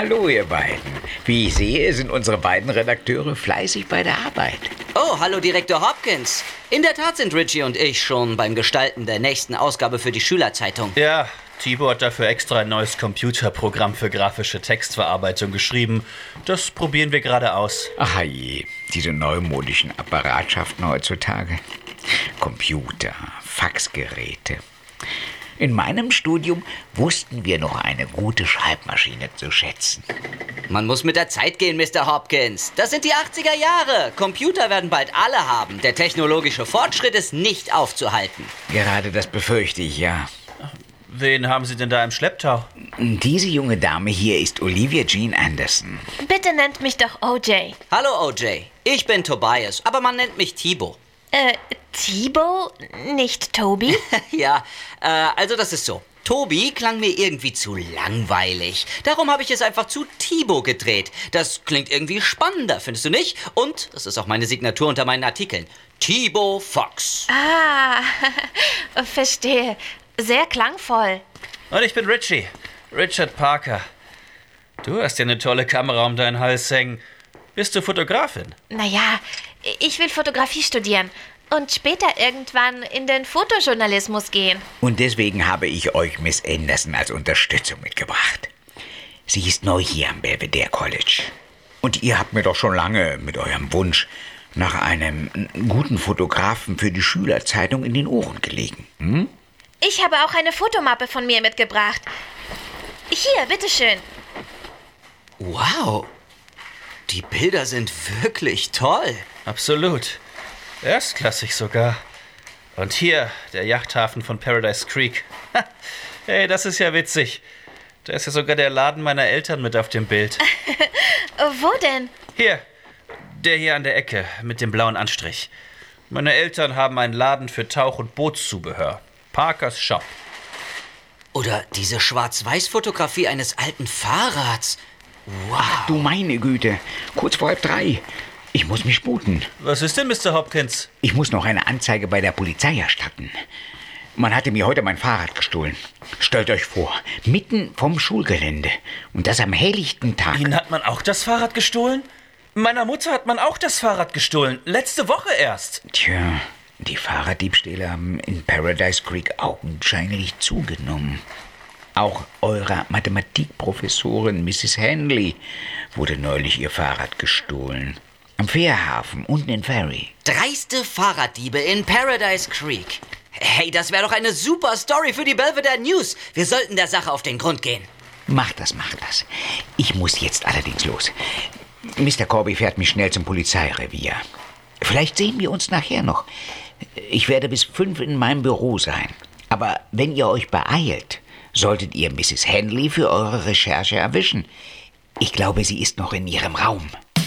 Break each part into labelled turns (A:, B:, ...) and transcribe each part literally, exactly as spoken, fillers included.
A: Hallo, ihr beiden. Wie ich sehe, sind unsere beiden Redakteure fleißig bei der Arbeit.
B: Oh, hallo Direktor Hopkins. In der Tat sind Richie und ich schon beim Gestalten der nächsten Ausgabe für die Schülerzeitung.
C: Ja, Tibor hat dafür extra ein neues Computerprogramm für grafische Textverarbeitung geschrieben. Das probieren wir gerade aus.
A: Ach je, diese neumodischen Apparatschaften heutzutage. Computer, Faxgeräte. In meinem Studium wussten wir noch eine gute Schreibmaschine zu schätzen.
B: Man muss mit der Zeit gehen, Mister Hopkins. Das sind die achtziger Jahre. Computer werden bald alle haben. Der technologische Fortschritt ist nicht aufzuhalten.
A: Gerade das befürchte ich, ja.
C: Wen haben Sie denn da im Schlepptau?
A: Diese junge Dame hier ist Olivia Jean Anderson.
D: Bitte nennt mich doch O J.
B: Hallo, O J. Ich bin Tobias, aber man nennt mich Thibaut.
D: Äh, Thibaut, nicht Toby?
B: Ja, äh, also das ist so. Tobi klang mir irgendwie zu langweilig. Darum habe ich es einfach zu Thibaut gedreht. Das klingt irgendwie spannender, findest du nicht? Und, das ist auch meine Signatur unter meinen Artikeln, Thibaut Fox.
D: Ah, verstehe. Sehr klangvoll.
C: Und ich bin Richie, Richard Parker. Du hast ja eine tolle Kamera um deinen Hals hängen. Bist du Fotografin?
D: Naja, ich will Fotografie studieren und später irgendwann in den Fotojournalismus gehen.
A: Und deswegen habe ich euch Miss Anderson als Unterstützung mitgebracht. Sie ist neu hier am Belvedere College. Und ihr habt mir doch schon lange mit eurem Wunsch nach einem guten Fotografen für die Schülerzeitung in den Ohren gelegen. Hm?
D: Ich habe auch eine Fotomappe von mir mitgebracht. Hier, bitteschön.
B: Wow, die Bilder sind wirklich toll.
C: Absolut. Erstklassig sogar. Und hier, der Yachthafen von Paradise Creek. Hey, das ist ja witzig. Da ist ja sogar der Laden meiner Eltern mit auf dem Bild.
D: Wo denn?
C: Hier, der hier an der Ecke mit dem blauen Anstrich. Meine Eltern haben einen Laden für Tauch- und Bootszubehör. Parkers Shop.
B: Oder diese Schwarz-Weiß-Fotografie eines alten Fahrrads. Wow.
A: Ach du meine Güte, kurz vor halb drei. Ich muss mich sputen.
C: Was ist denn, Mister Hopkins?
A: Ich muss noch eine Anzeige bei der Polizei erstatten. Man hatte mir heute mein Fahrrad gestohlen. Stellt euch vor, mitten vom Schulgelände. Und das am helllichten Tag.
C: Ihnen hat man auch das Fahrrad gestohlen? Meiner Mutter hat man auch das Fahrrad gestohlen. Letzte Woche erst.
A: Tja, die Fahrraddiebstähle haben in Paradise Creek augenscheinlich zugenommen. Auch eurer Mathematikprofessorin Misses Hanley wurde neulich ihr Fahrrad gestohlen. Am Fährhafen, unten in Ferry.
B: Dreiste Fahrraddiebe in Paradise Creek. Hey, das wäre doch eine super Story für die Belvedere News. Wir sollten der Sache auf den Grund gehen.
A: Macht das, macht das. Ich muss jetzt allerdings los. Mister Corby fährt mich schnell zum Polizeirevier. Vielleicht sehen wir uns nachher noch. Ich werde bis fünf in meinem Büro sein. Aber wenn ihr euch beeilt, solltet ihr Misses Hanley für eure Recherche erwischen. Ich glaube, sie ist noch in ihrem Raum.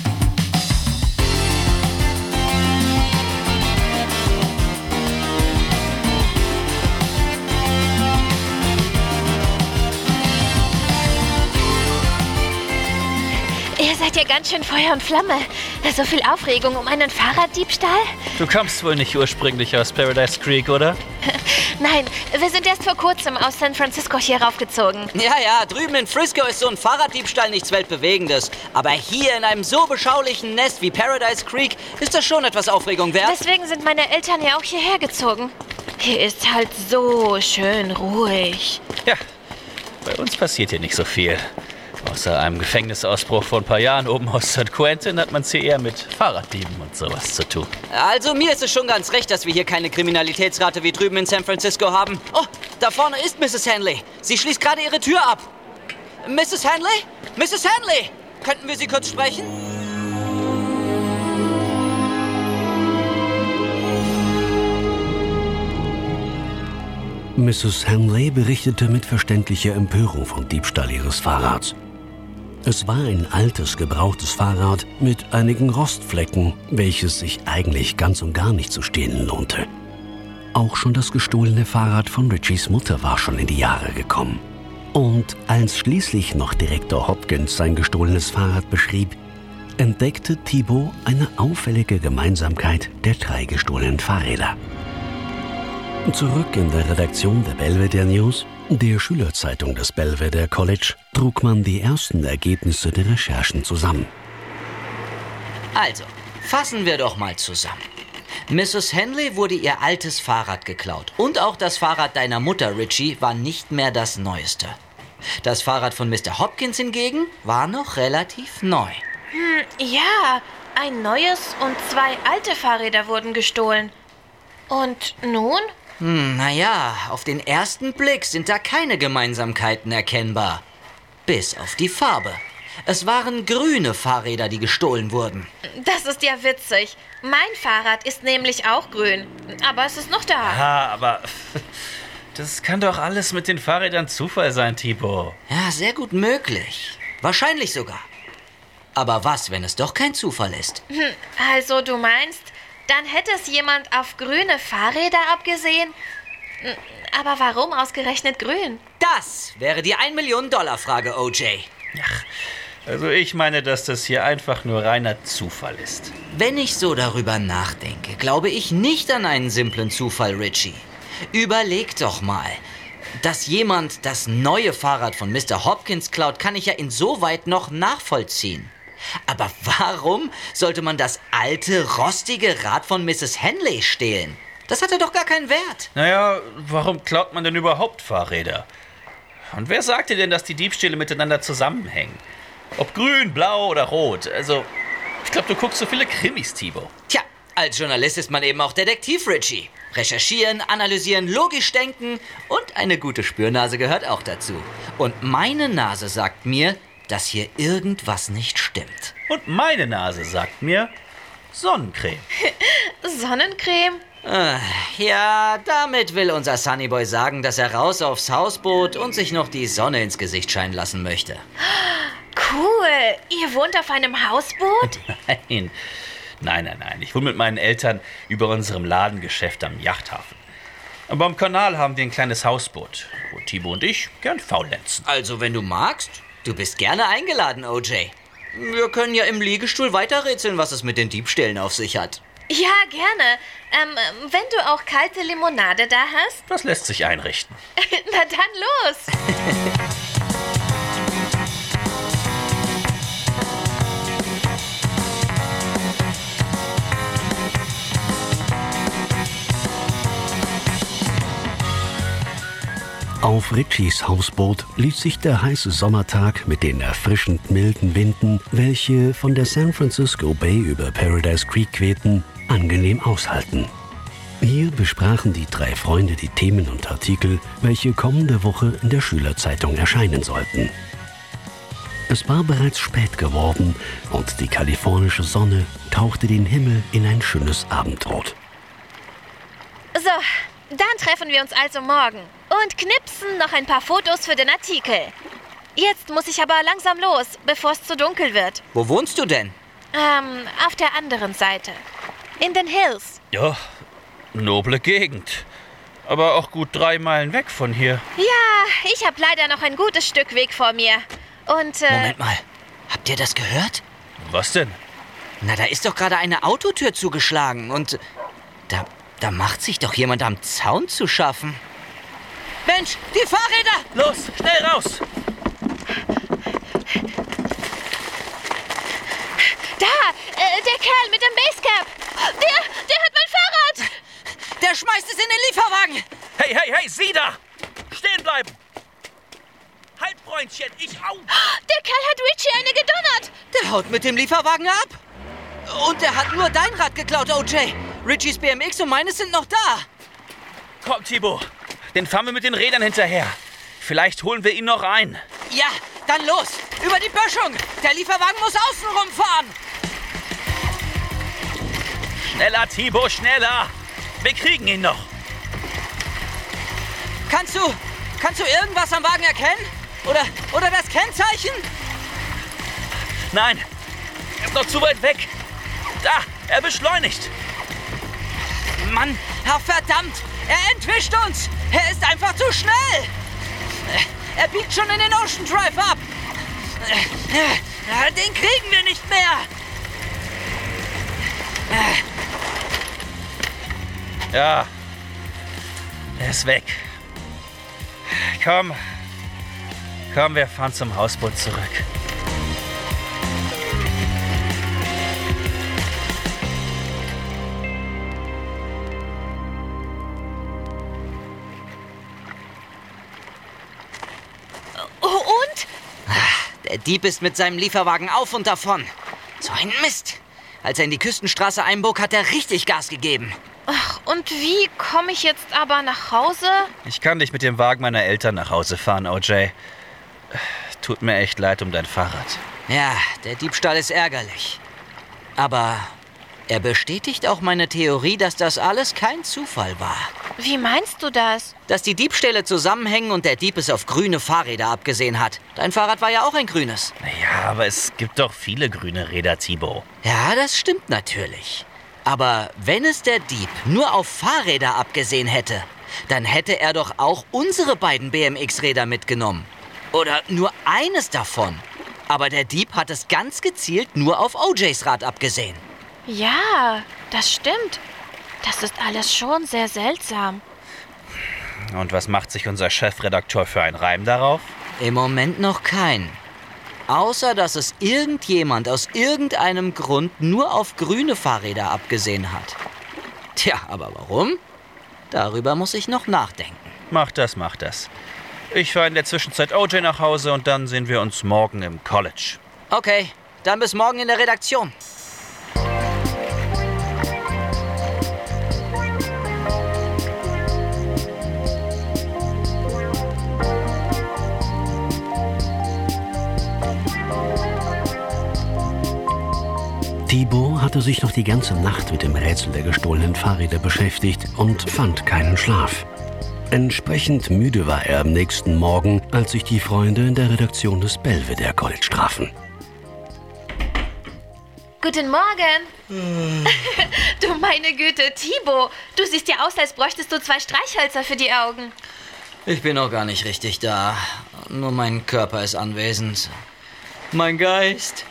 D: Ihr seid ja ganz schön Feuer und Flamme. So viel Aufregung um einen Fahrraddiebstahl?
C: Du kommst wohl nicht ursprünglich aus Paradise Creek, oder?
D: Nein, wir sind erst vor kurzem aus San Francisco hier raufgezogen.
B: Ja, ja, drüben in Frisco ist so ein Fahrraddiebstahl nichts Weltbewegendes. Aber hier in einem so beschaulichen Nest wie Paradise Creek ist das schon etwas Aufregung wert.
D: Deswegen sind meine Eltern ja auch hierher gezogen. Hier ist halt so schön ruhig.
C: Ja, bei uns passiert hier nicht so viel. Außer einem Gefängnisausbruch vor ein paar Jahren oben aus San Quentin hat man es hier eher mit Fahrraddieben und sowas zu tun.
B: Also mir ist es schon ganz recht, dass wir hier keine Kriminalitätsrate wie drüben in San Francisco haben. Oh, da vorne ist Misses Hanley. Sie schließt gerade ihre Tür ab. Misses Hanley? Misses Hanley! Könnten wir Sie kurz sprechen?
E: Misses Hanley berichtete mit verständlicher Empörung vom Diebstahl ihres Fahrrads. Es war ein altes, gebrauchtes Fahrrad mit einigen Rostflecken, welches sich eigentlich ganz und gar nicht zu stehlen lohnte. Auch schon das gestohlene Fahrrad von Richies Mutter war schon in die Jahre gekommen. Und als schließlich noch Direktor Hopkins sein gestohlenes Fahrrad beschrieb, entdeckte Thibaut eine auffällige Gemeinsamkeit der drei gestohlenen Fahrräder. Zurück in der Redaktion der Belvedere News Der Schülerzeitung des Belvedere College trug man die ersten Ergebnisse der Recherchen zusammen.
B: Also, fassen wir doch mal zusammen. Missus Henley wurde ihr altes Fahrrad geklaut. Und auch das Fahrrad deiner Mutter, Richie, war nicht mehr das Neueste. Das Fahrrad von Mister Hopkins hingegen war noch relativ neu.
D: Hm, ja, ein neues und zwei alte Fahrräder wurden gestohlen. Und nun?
B: Hm, naja, auf den ersten Blick sind da keine Gemeinsamkeiten erkennbar. Bis auf die Farbe. Es waren grüne Fahrräder, die gestohlen wurden.
D: Das ist ja witzig. Mein Fahrrad ist nämlich auch grün. Aber es ist noch da.
C: Ah, aber das kann doch alles mit den Fahrrädern Zufall sein, Thibaut.
B: Ja, sehr gut möglich. Wahrscheinlich sogar. Aber was, wenn es doch kein Zufall ist?
D: Hm, also du meinst, dann hätte es jemand auf grüne Fahrräder abgesehen? Hm, aber warum ausgerechnet grün?
B: Das wäre die ein Million Dollar Frage, O J.
C: Ach, also ich meine, dass das hier einfach nur reiner Zufall ist.
B: Wenn ich so darüber nachdenke, glaube ich nicht an einen simplen Zufall, Richie. Überleg doch mal. Dass jemand das neue Fahrrad von Mister Hopkins klaut, kann ich ja insoweit noch nachvollziehen. Aber warum sollte man das alte, rostige Rad von Misses Henley stehlen? Das hatte doch gar keinen Wert.
C: Naja, warum klaut man denn überhaupt Fahrräder? Und wer sagte denn, dass die Diebstähle miteinander zusammenhängen? Ob grün, blau oder rot. Also, ich glaube, du guckst so viele Krimis, Thibaut.
B: Tja, als Journalist ist man eben auch Detektiv, Richie. Recherchieren, analysieren, logisch denken und eine gute Spürnase gehört auch dazu. Und meine Nase sagt mir, dass hier irgendwas nicht stimmt.
C: Und meine Nase sagt mir Sonnencreme.
D: Sonnencreme?
B: Äh, ja, damit will unser Sunnyboy sagen, dass er raus aufs Hausboot und sich noch die Sonne ins Gesicht scheinen lassen möchte.
D: Cool. Ihr wohnt auf einem Hausboot?
C: Nein, nein, nein, nein. Ich wohne mit meinen Eltern über unserem Ladengeschäft am Yachthafen. Aber am Kanal haben wir ein kleines Hausboot, wo Thibaut und ich gern faulenzen.
B: Also, wenn du magst, du bist gerne eingeladen, O J. Wir können ja im Liegestuhl weiterrätseln, was es mit den Diebstählen auf sich hat.
D: Ja, gerne. Ähm, wenn du auch kalte Limonade da hast?
C: Das lässt sich einrichten.
D: Na dann los.
E: Auf Richies Hausboot ließ sich der heiße Sommertag mit den erfrischend milden Winden, welche von der San Francisco Bay über Paradise Creek wehten, angenehm aushalten. Hier besprachen die drei Freunde die Themen und Artikel, welche kommende Woche in der Schülerzeitung erscheinen sollten. Es war bereits spät geworden und die kalifornische Sonne tauchte den Himmel in ein schönes Abendrot.
D: So, dann treffen wir uns also morgen und knipsen noch ein paar Fotos für den Artikel. Jetzt muss ich aber langsam los, bevor es zu dunkel wird.
B: Wo wohnst du denn?
D: Ähm, auf der anderen Seite. In den Hills.
C: Ja, noble Gegend. Aber auch gut drei Meilen weg von hier.
D: Ja, ich habe leider noch ein gutes Stück Weg vor mir. Und, äh...
B: Moment mal, habt ihr das gehört?
C: Was denn?
B: Na, da ist doch gerade eine Autotür zugeschlagen und da, da macht sich doch jemand am Zaun zu schaffen. Mensch, die Fahrräder!
C: Los, schnell raus!
D: Da, äh, der Kerl mit dem Basecap. Der, der hat mein Fahrrad.
B: Der schmeißt es in den Lieferwagen.
C: Hey, hey, hey, Sie da! Stehen bleiben! Halt, Freundchen, ich au!
D: Der Kerl hat Richie eine gedonnert.
B: Der haut mit dem Lieferwagen ab. Und er hat nur dein Rad geklaut, O J. Richies B M X und meines sind noch da.
C: Komm, Thibaut, den fahren wir mit den Rädern hinterher. Vielleicht holen wir ihn noch ein.
B: Ja, dann los. Über die Böschung. Der Lieferwagen muss außen rumfahren.
C: Schneller, Thibaut, schneller! Wir kriegen ihn noch.
B: Kannst du, kannst du irgendwas am Wagen erkennen? Oder, oder das Kennzeichen?
C: Nein, er ist noch zu weit weg. Da, er beschleunigt.
B: Mann, Herr verdammt, er entwischt uns. Er ist einfach zu schnell. Er biegt schon in den Ocean Drive ab. Den kriegen wir nicht mehr.
C: Ja, er ist weg. Komm. Komm, wir fahren zum Hausboot zurück.
D: Oh, und?
B: Der Dieb ist mit seinem Lieferwagen auf und davon. So ein Mist. Als er in die Küstenstraße einbog, hat er richtig Gas gegeben.
D: Ach, und wie komme ich jetzt aber nach Hause?
C: Ich kann dich mit dem Wagen meiner Eltern nach Hause fahren, O J. Tut mir echt leid um dein Fahrrad.
B: Ja, der Diebstahl ist ärgerlich. Aber er bestätigt auch meine Theorie, dass das alles kein Zufall war.
D: Wie meinst du das?
B: Dass die Diebstähle zusammenhängen und der Dieb es auf grüne Fahrräder abgesehen hat. Dein Fahrrad war ja auch ein grünes.
C: Naja, aber es gibt doch viele grüne Räder, Thibaut.
B: Ja, das stimmt natürlich. Aber wenn es der Dieb nur auf Fahrräder abgesehen hätte, dann hätte er doch auch unsere beiden B M X-Räder mitgenommen. Oder nur eines davon. Aber der Dieb hat es ganz gezielt nur auf O Js Rad abgesehen.
D: Ja, das stimmt. Das ist alles schon sehr seltsam.
C: Und was macht sich unser Chefredakteur für einen Reim darauf?
B: Im Moment noch keinen. Außer, dass es irgendjemand aus irgendeinem Grund nur auf grüne Fahrräder abgesehen hat. Tja, aber warum? Darüber muss ich noch nachdenken.
C: Mach das, mach das. Ich fahre in der Zwischenzeit O J nach Hause und dann sehen wir uns morgen im College.
B: Okay, dann bis morgen in der Redaktion.
E: Thibaut hatte sich noch die ganze Nacht mit dem Rätsel der gestohlenen Fahrräder beschäftigt und fand keinen Schlaf. Entsprechend müde war er am nächsten Morgen, als sich die Freunde in der Redaktion des Belvedere College trafen.
D: Guten Morgen. Du meine Güte, Thibaut. Du siehst ja aus, als bräuchtest du zwei Streichhölzer für die Augen.
B: Ich bin noch gar nicht richtig da. Nur mein Körper ist anwesend. Mein Geist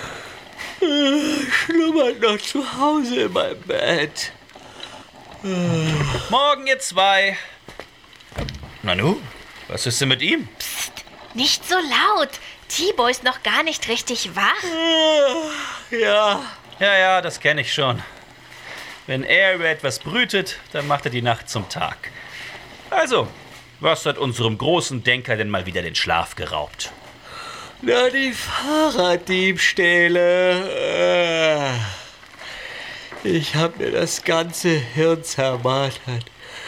B: schlummert noch zu Hause in meinem Bett.
C: Morgen, ihr zwei. Nanu, was ist denn mit ihm?
D: Psst, nicht so laut. Thibaut ist noch gar nicht richtig wach.
B: Ja.
C: Ja, ja, das kenne ich schon. Wenn er über etwas brütet, dann macht er die Nacht zum Tag. Also, was hat unserem großen Denker denn mal wieder den Schlaf geraubt?
B: Na, die Fahrraddiebstähle. Ich hab mir das ganze Hirn zermartert.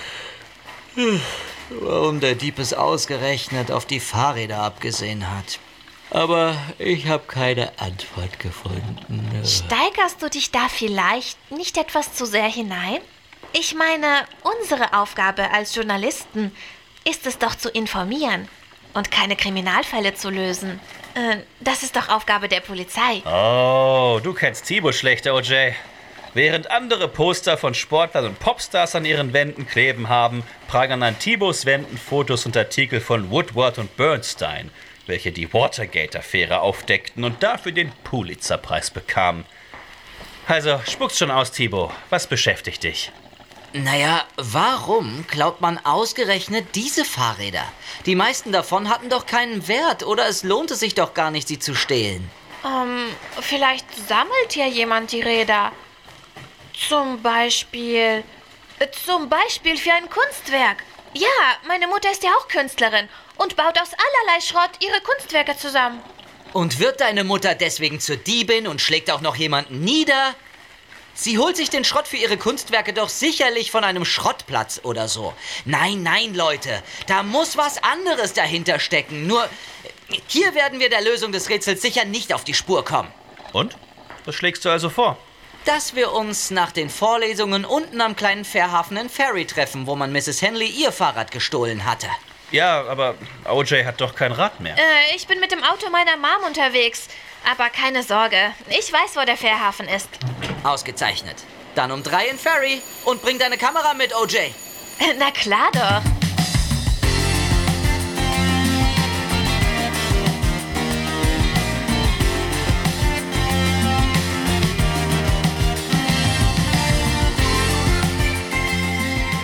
B: Warum der Dieb es ausgerechnet auf die Fahrräder abgesehen hat. Aber ich habe keine Antwort gefunden.
D: Steigerst du dich da vielleicht nicht etwas zu sehr hinein? Ich meine, unsere Aufgabe als Journalisten ist es doch zu informieren und keine Kriminalfälle zu lösen. Äh, das ist doch Aufgabe der Polizei.
C: Oh, du kennst Thibaut schlechter, O J. Während andere Poster von Sportlern und Popstars an ihren Wänden kleben haben, prangern an Thibauts Wänden Fotos und Artikel von Woodward und Bernstein, welche die Watergate-Affäre aufdeckten und dafür den Pulitzer-Preis bekamen. Also, spuck's schon aus, Thibaut. Was beschäftigt dich?
B: Naja, warum klaut man ausgerechnet diese Fahrräder? Die meisten davon hatten doch keinen Wert oder es lohnte sich doch gar nicht, sie zu stehlen.
D: Ähm, vielleicht sammelt hier jemand die Räder. Zum Beispiel... äh, Zum Beispiel für ein Kunstwerk. Ja, meine Mutter ist ja auch Künstlerin und baut aus allerlei Schrott ihre Kunstwerke zusammen.
B: Und wird deine Mutter deswegen zur Diebin und schlägt auch noch jemanden nieder? Sie holt sich den Schrott für ihre Kunstwerke doch sicherlich von einem Schrottplatz oder so. Nein, nein, Leute, da muss was anderes dahinter stecken. Nur, hier werden wir der Lösung des Rätsels sicher nicht auf die Spur kommen.
C: Und? Was schlägst du also vor?
B: Dass wir uns nach den Vorlesungen unten am kleinen Fährhafen in Ferry treffen, wo man Misses Henley ihr Fahrrad gestohlen hatte.
C: Ja, aber O J hat doch kein Rad mehr.
D: Äh, ich bin mit dem Auto meiner Mom unterwegs. Aber keine Sorge, ich weiß, wo der Fährhafen ist.
B: Ausgezeichnet. Dann um drei in Ferry und bring deine Kamera mit, O J.
D: Na klar doch.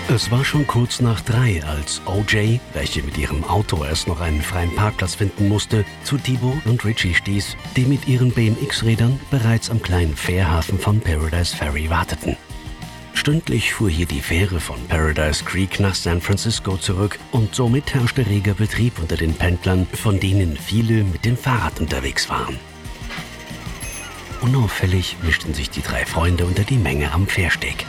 E: Es war schon kurz nach drei, als O J, welche mit ihrem Auto erst noch einen freien Parkplatz finden musste, zu Thibaut und Richie stieß, die mit ihren B M X-Rädern bereits am kleinen Fährhafen von Paradise Ferry warteten. Stündlich fuhr hier die Fähre von Paradise Creek nach San Francisco zurück und somit herrschte reger Betrieb unter den Pendlern, von denen viele mit dem Fahrrad unterwegs waren. Unauffällig mischten sich die drei Freunde unter die Menge am Fährsteg.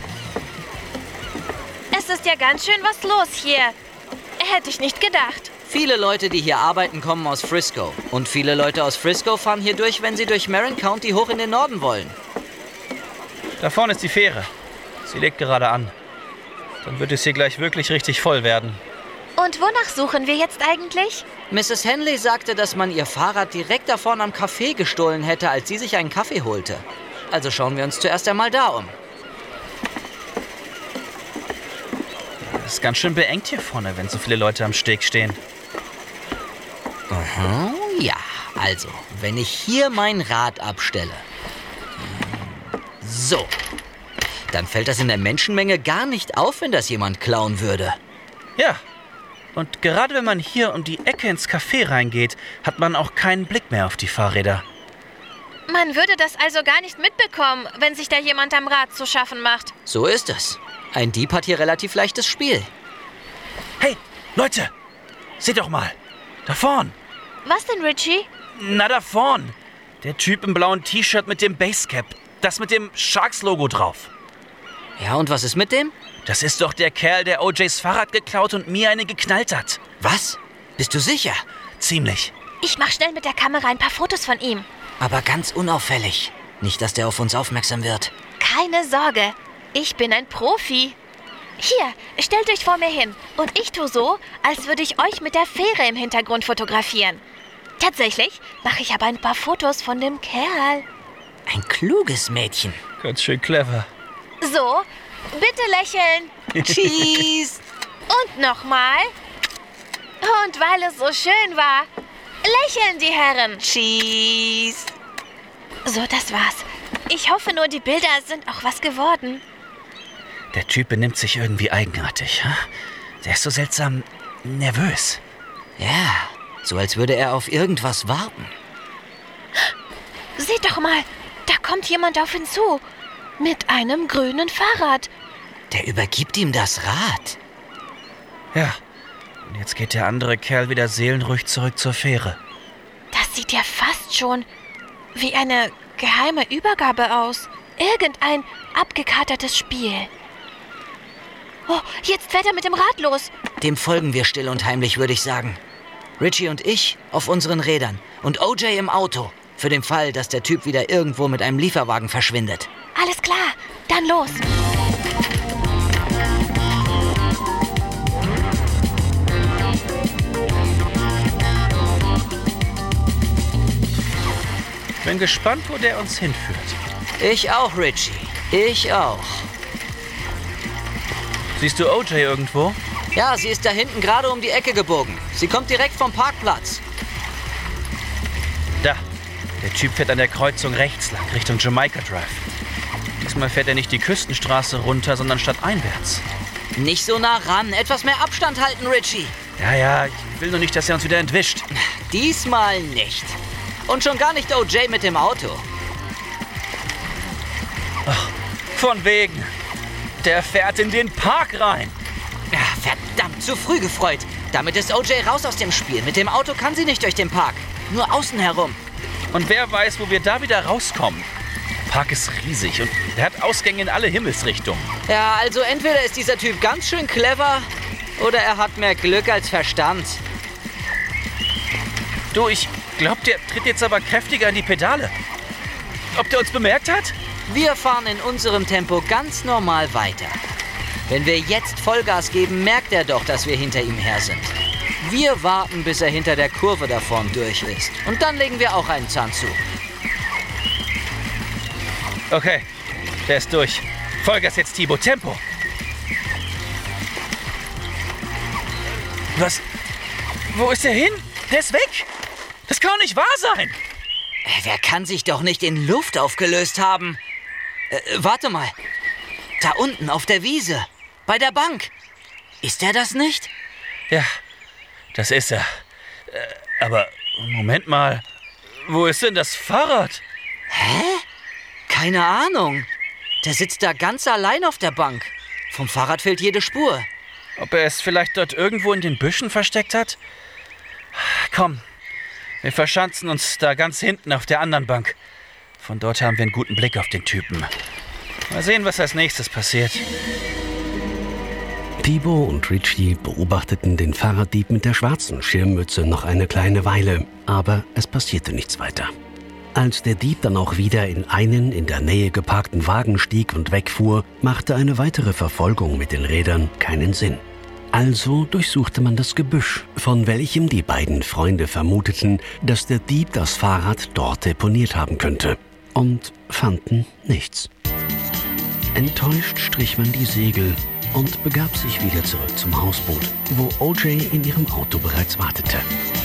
D: Es ist ja ganz schön was los hier. Hätte ich nicht gedacht.
B: Viele Leute, die hier arbeiten, kommen aus Frisco. Und viele Leute aus Frisco fahren hier durch, wenn sie durch Marin County hoch in den Norden wollen.
C: Da vorne ist die Fähre. Sie legt gerade an. Dann wird es hier gleich wirklich richtig voll werden.
D: Und wonach suchen wir jetzt eigentlich?
B: Misses Henley sagte, dass man ihr Fahrrad direkt da vorne am Café gestohlen hätte, als sie sich einen Kaffee holte. Also schauen wir uns zuerst einmal da um.
C: Es ist ganz schön beengt hier vorne, wenn so viele Leute am Steg stehen.
B: Aha, ja. Also, wenn ich hier mein Rad abstelle. So. Dann fällt das in der Menschenmenge gar nicht auf, wenn das jemand klauen würde.
C: Ja. Und gerade wenn man hier um die Ecke ins Café reingeht, hat man auch keinen Blick mehr auf die Fahrräder.
D: Man würde das also gar nicht mitbekommen, wenn sich da jemand am Rad zu schaffen macht.
B: So ist es. Ein Dieb hat hier relativ leichtes Spiel.
C: Hey, Leute! Seht doch mal! Da vorn!
D: Was denn, Richie?
C: Na, da vorn! Der Typ im blauen T-Shirt mit dem Basecap. Das mit dem Sharks-Logo drauf.
B: Ja, und was ist mit dem?
C: Das ist doch der Kerl, der O Js Fahrrad geklaut und mir eine geknallt hat.
B: Was? Bist du sicher?
C: Ziemlich.
D: Ich mach schnell mit der Kamera ein paar Fotos von ihm.
B: Aber ganz unauffällig. Nicht, dass der auf uns aufmerksam wird.
D: Keine Sorge. Ich bin ein Profi. Hier, stellt euch vor mir hin. Und ich tue so, als würde ich euch mit der Fähre im Hintergrund fotografieren. Tatsächlich mache ich aber ein paar Fotos von dem Kerl.
B: Ein kluges Mädchen.
C: Ganz schön clever.
D: So, bitte lächeln.
B: Cheese.
D: Und nochmal. Und weil es so schön war, lächeln die Herren.
B: Cheese.
D: So, das war's. Ich hoffe nur, die Bilder sind auch was geworden.
C: Der Typ benimmt sich irgendwie eigenartig. Hm? Der ist so seltsam nervös.
B: Ja, so als würde er auf irgendwas warten.
D: Seht doch mal, da kommt jemand auf ihn zu. Mit einem grünen Fahrrad.
B: Der übergibt ihm das Rad.
C: Ja, und jetzt geht der andere Kerl wieder seelenruhig zurück zur Fähre.
D: Das sieht ja fast schon wie eine geheime Übergabe aus. Irgendein abgekatertes Spiel. Oh, jetzt fährt er mit dem Rad los.
B: Dem folgen wir still und heimlich, würde ich sagen. Richie und ich auf unseren Rädern und O J im Auto. Für den Fall, dass der Typ wieder irgendwo mit einem Lieferwagen verschwindet.
D: Alles klar, dann los.
C: Bin gespannt, wo der uns hinführt.
B: Ich auch, Richie. Ich auch.
C: Siehst du O J irgendwo?
B: Ja, sie ist da hinten gerade um die Ecke gebogen. Sie kommt direkt vom Parkplatz.
C: Da. Der Typ fährt an der Kreuzung rechts lang, Richtung Jamaica Drive. Diesmal fährt er nicht die Küstenstraße runter, sondern stadteinwärts.
B: Nicht so nah ran. Etwas mehr Abstand halten, Richie.
C: Ja, ja, ich will nur nicht, dass er uns wieder entwischt.
B: Diesmal nicht. Und schon gar nicht O J mit dem Auto.
C: Ach, von wegen. Der fährt in den Park rein.
B: Ja, verdammt, zu früh gefreut. Damit ist O J raus aus dem Spiel. Mit dem Auto kann sie nicht durch den Park. Nur außen herum.
C: Und wer weiß, wo wir da wieder rauskommen. Der Park ist riesig und der hat Ausgänge in alle Himmelsrichtungen.
B: Ja, also entweder ist dieser Typ ganz schön clever oder er hat mehr Glück als Verstand.
C: Du, ich glaube, der tritt jetzt aber kräftiger in die Pedale. Ob der uns bemerkt hat?
B: Wir fahren in unserem Tempo ganz normal weiter. Wenn wir jetzt Vollgas geben, merkt er doch, dass wir hinter ihm her sind. Wir warten, bis er hinter der Kurve da vorn durch ist. Und dann legen wir auch einen Zahn zu.
C: Okay, der ist durch. Vollgas jetzt, Thibaut. Tempo. Was? Wo ist er hin? Der ist weg. Das kann doch nicht wahr sein.
B: Der kann sich doch nicht in Luft aufgelöst haben. Äh, warte mal. Da unten auf der Wiese. bei der Bank. Ist er das nicht?
C: Ja, das ist er. Äh, aber Moment mal, wo ist denn das Fahrrad?
B: Hä? Keine Ahnung. Der sitzt da ganz allein auf der Bank. Vom Fahrrad fehlt jede Spur.
C: Ob er es vielleicht dort irgendwo in den Büschen versteckt hat? Komm, wir verschanzen uns da ganz hinten auf der anderen Bank. Von dort haben wir einen guten Blick auf den Typen. Mal sehen, was als nächstes passiert.
E: Thibaut und Richie beobachteten den Fahrraddieb mit der schwarzen Schirmmütze noch eine kleine Weile, aber es passierte nichts weiter. Als der Dieb dann auch wieder in einen in der Nähe geparkten Wagen stieg und wegfuhr, machte eine weitere Verfolgung mit den Rädern keinen Sinn. Also durchsuchte man das Gebüsch, von welchem die beiden Freunde vermuteten, dass der Dieb das Fahrrad dort deponiert haben könnte, und fanden nichts. Enttäuscht strich man die Segel und begab sich wieder zurück zum Hausboot, wo O J in ihrem Auto bereits wartete.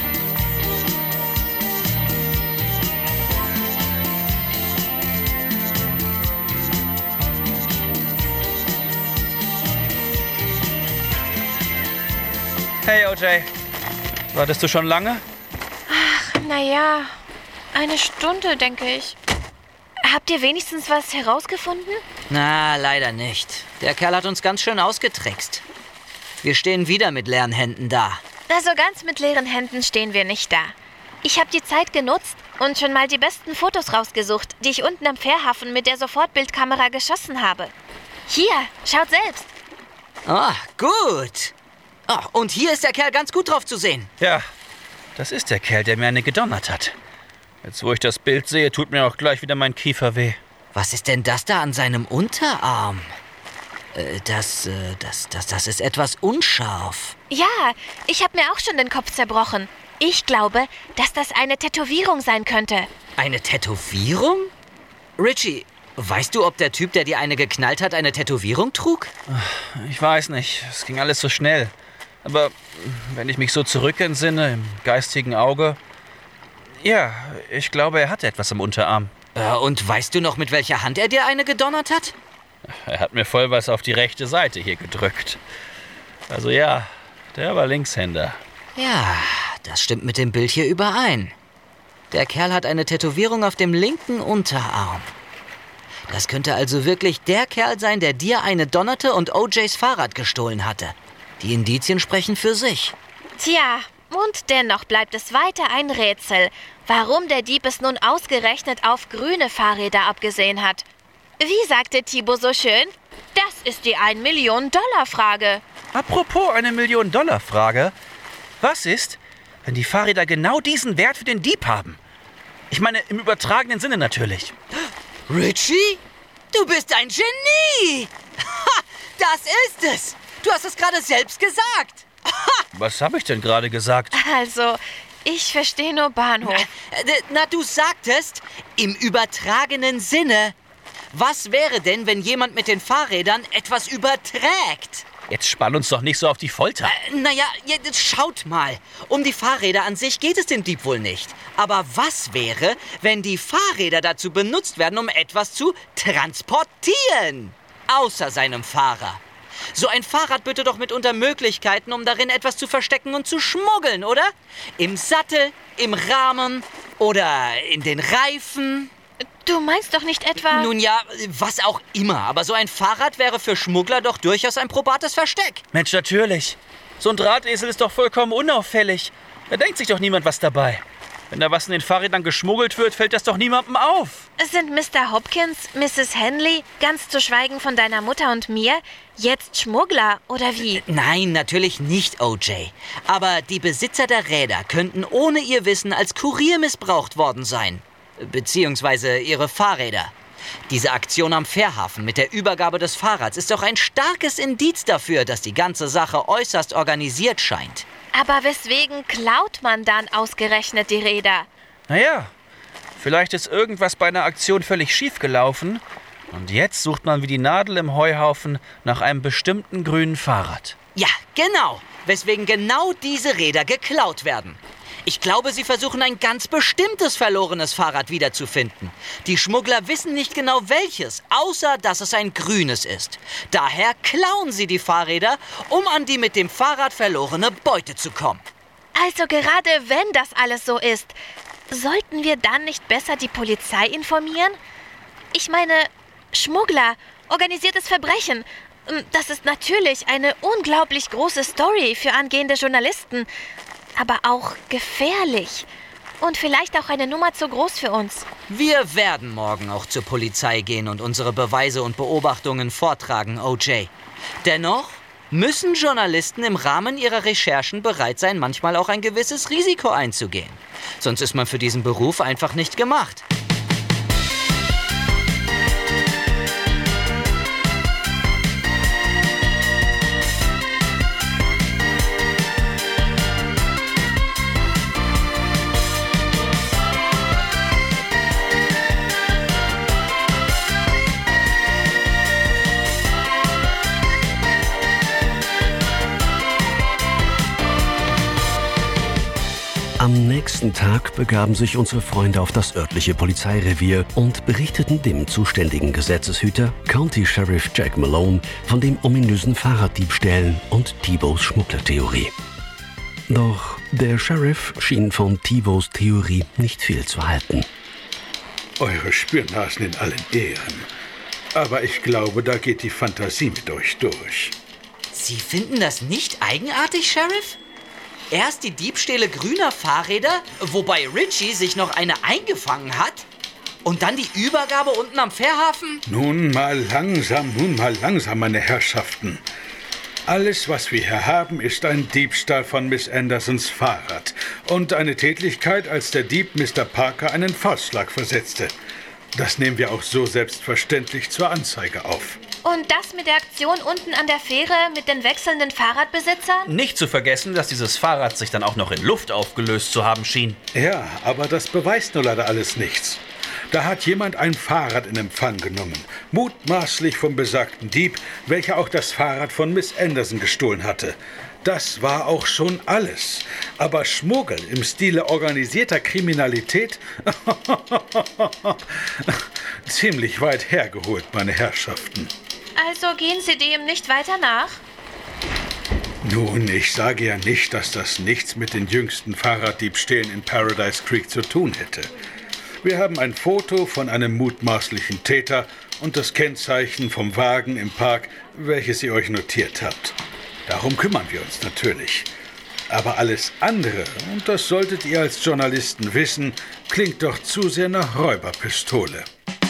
C: Hey, O J. Wartest du schon lange?
D: Ach, naja, eine Stunde, denke ich. Habt ihr wenigstens was herausgefunden?
B: Na, leider nicht. Der Kerl hat uns ganz schön ausgetrickst. Wir stehen wieder mit leeren Händen da.
D: Also ganz mit leeren Händen stehen wir nicht da. Ich habe die Zeit genutzt und schon mal die besten Fotos rausgesucht, die ich unten am Fährhafen mit der Sofortbildkamera geschossen habe. Hier, schaut selbst.
B: Ah, gut. Oh, und hier ist der Kerl ganz gut drauf zu sehen.
C: Ja, das ist der Kerl, der mir eine gedonnert hat. Jetzt, wo ich das Bild sehe, tut mir auch gleich wieder mein Kiefer weh.
B: Was ist denn das da an seinem Unterarm? Äh, das, äh, das, das, das ist etwas unscharf.
D: Ja, ich habe mir auch schon den Kopf zerbrochen. Ich glaube, dass das eine Tätowierung sein könnte.
B: Eine Tätowierung? Richie, weißt du, ob der Typ, der dir eine geknallt hat, eine Tätowierung trug?
C: Ich weiß nicht, es ging alles so schnell. Aber wenn ich mich so zurückentsinne, im geistigen Auge... Ja, ich glaube, er hatte etwas am Unterarm.
B: Äh, und weißt du noch, mit welcher Hand er dir eine gedonnert hat?
C: Er hat mir voll was auf die rechte Seite hier gedrückt. Also ja, der war Linkshänder.
B: Ja, das stimmt mit dem Bild hier überein. Der Kerl hat eine Tätowierung auf dem linken Unterarm. Das könnte also wirklich der Kerl sein, der dir eine donnerte und O Js Fahrrad gestohlen hatte. Die Indizien sprechen für sich.
D: Tja, und dennoch bleibt es weiter ein Rätsel, warum der Dieb es nun ausgerechnet auf grüne Fahrräder abgesehen hat. Wie sagte Thibaut so schön? Das ist die ein-Million-Dollar-Frage.
C: Apropos eine Million-Dollar-Frage. Was ist, wenn die Fahrräder genau diesen Wert für den Dieb haben? Ich meine, im übertragenen Sinne natürlich.
B: Richie? Du bist ein Genie! Ha, das ist es! Du hast es gerade selbst gesagt! Ha!
C: Was habe ich denn gerade gesagt?
D: Also, ich verstehe nur Bahnhof.
B: Na, na, du sagtest, im übertragenen Sinne. Was wäre denn, wenn jemand mit den Fahrrädern etwas überträgt?
C: Jetzt spann uns doch nicht so auf die Folter.
B: Äh, naja, jetzt schaut mal. Um die Fahrräder an sich geht es dem Dieb wohl nicht. Aber was wäre, wenn die Fahrräder dazu benutzt werden, um etwas zu transportieren? Außer seinem Fahrer. So ein Fahrrad bietet doch mitunter Möglichkeiten, um darin etwas zu verstecken und zu schmuggeln, oder? Im Sattel, im Rahmen oder in den Reifen.
D: Du meinst doch nicht etwa...
B: Nun ja, was auch immer. Aber so ein Fahrrad wäre für Schmuggler doch durchaus ein probates Versteck.
C: Mensch, natürlich. So ein Drahtesel ist doch vollkommen unauffällig. Da denkt sich doch niemand was dabei. Wenn da was in den Fahrrädern geschmuggelt wird, fällt das doch niemandem auf.
D: Sind Mister Hopkins, Misses Henley, ganz zu schweigen von deiner Mutter und mir, jetzt Schmuggler, oder wie?
B: Nein, natürlich nicht, O J. Aber die Besitzer der Räder könnten ohne ihr Wissen als Kurier missbraucht worden sein. Beziehungsweise ihre Fahrräder. Diese Aktion am Fährhafen mit der Übergabe des Fahrrads ist doch ein starkes Indiz dafür, dass die ganze Sache äußerst organisiert scheint.
D: Aber weswegen klaut man dann ausgerechnet die Räder?
C: Naja, vielleicht ist irgendwas bei einer Aktion völlig schief gelaufen und jetzt sucht man wie die Nadel im Heuhaufen nach einem bestimmten grünen Fahrrad.
B: Ja, genau. Weswegen genau diese Räder geklaut werden. Ich glaube, sie versuchen ein ganz bestimmtes verlorenes Fahrrad wiederzufinden. Die Schmuggler wissen nicht genau welches, außer dass es ein grünes ist. Daher klauen sie die Fahrräder, um an die mit dem Fahrrad verlorene Beute zu kommen.
D: Also gerade wenn das alles so ist, sollten wir dann nicht besser die Polizei informieren? Ich meine, Schmuggler, organisiertes Verbrechen. Das ist natürlich eine unglaublich große Story für angehende Journalisten, aber auch gefährlich und vielleicht auch eine Nummer zu groß für uns.
B: Wir werden morgen auch zur Polizei gehen und unsere Beweise und Beobachtungen vortragen, O J. Dennoch müssen Journalisten im Rahmen ihrer Recherchen bereit sein, manchmal auch ein gewisses Risiko einzugehen. Sonst ist man für diesen Beruf einfach nicht gemacht.
E: Am nächsten Tag begaben sich unsere Freunde auf das örtliche Polizeirevier und berichteten dem zuständigen Gesetzeshüter, County Sheriff Jack Malone, von dem ominösen Fahrraddiebstählen und Thibaus Schmugglertheorie. Doch der Sheriff schien von Thibaus Theorie nicht viel zu halten.
F: Eure Spürnasen in allen Ehren. Aber ich glaube, da geht die Fantasie mit euch durch.
B: Sie finden das nicht eigenartig, Sheriff? Erst die Diebstähle grüner Fahrräder, wobei Richie sich noch eine eingefangen hat? Und dann die Übergabe unten am Fährhafen?
F: Nun mal langsam, nun mal langsam, meine Herrschaften. Alles, was wir hier haben, ist ein Diebstahl von Miss Andersons Fahrrad und eine Tätlichkeit, als der Dieb Mister Parker einen Faustschlag versetzte. Das nehmen wir auch so selbstverständlich zur Anzeige auf.
D: Und das mit der Aktion unten an der Fähre mit den wechselnden Fahrradbesitzern?
C: Nicht zu vergessen, dass dieses Fahrrad sich dann auch noch in Luft aufgelöst zu haben schien.
F: Ja, aber das beweist nur leider alles nichts. Da hat jemand ein Fahrrad in Empfang genommen, mutmaßlich vom besagten Dieb, welcher auch das Fahrrad von Miss Anderson gestohlen hatte. Das war auch schon alles. Aber Schmuggel im Stile organisierter Kriminalität? Ziemlich weit hergeholt, meine Herrschaften.
D: Also gehen Sie dem nicht weiter nach?
F: Nun, ich sage ja nicht, dass das nichts mit den jüngsten Fahrraddiebstählen in Paradise Creek zu tun hätte. Wir haben ein Foto von einem mutmaßlichen Täter und das Kennzeichen vom Wagen im Park, welches ihr euch notiert habt. Darum kümmern wir uns natürlich. Aber alles andere, und das solltet ihr als Journalisten wissen, klingt doch zu sehr nach Räuberpistole.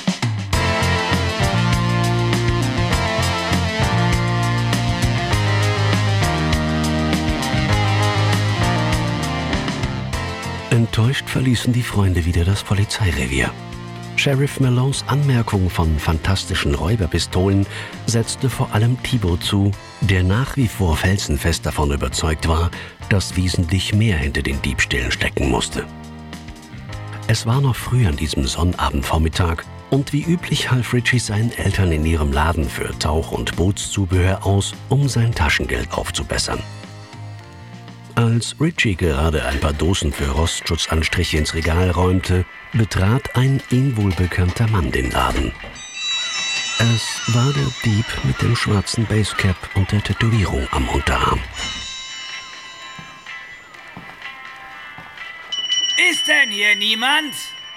E: Enttäuscht verließen die Freunde wieder das Polizeirevier. Sheriff Malones Anmerkung von fantastischen Räuberpistolen setzte vor allem Thibaut zu, der nach wie vor felsenfest davon überzeugt war, dass wesentlich mehr hinter den Diebstählen stecken musste. Es war noch früh an diesem Sonnabendvormittag und wie üblich half Richie seinen Eltern in ihrem Laden für Tauch- und Bootszubehör aus, um sein Taschengeld aufzubessern. Als Richie gerade ein paar Dosen für Rostschutzanstriche ins Regal räumte, betrat ein ihm wohlbekannter Mann den Laden. Es war der Dieb mit dem schwarzen Basecap und der Tätowierung am Unterarm.
G: Ist denn hier niemand?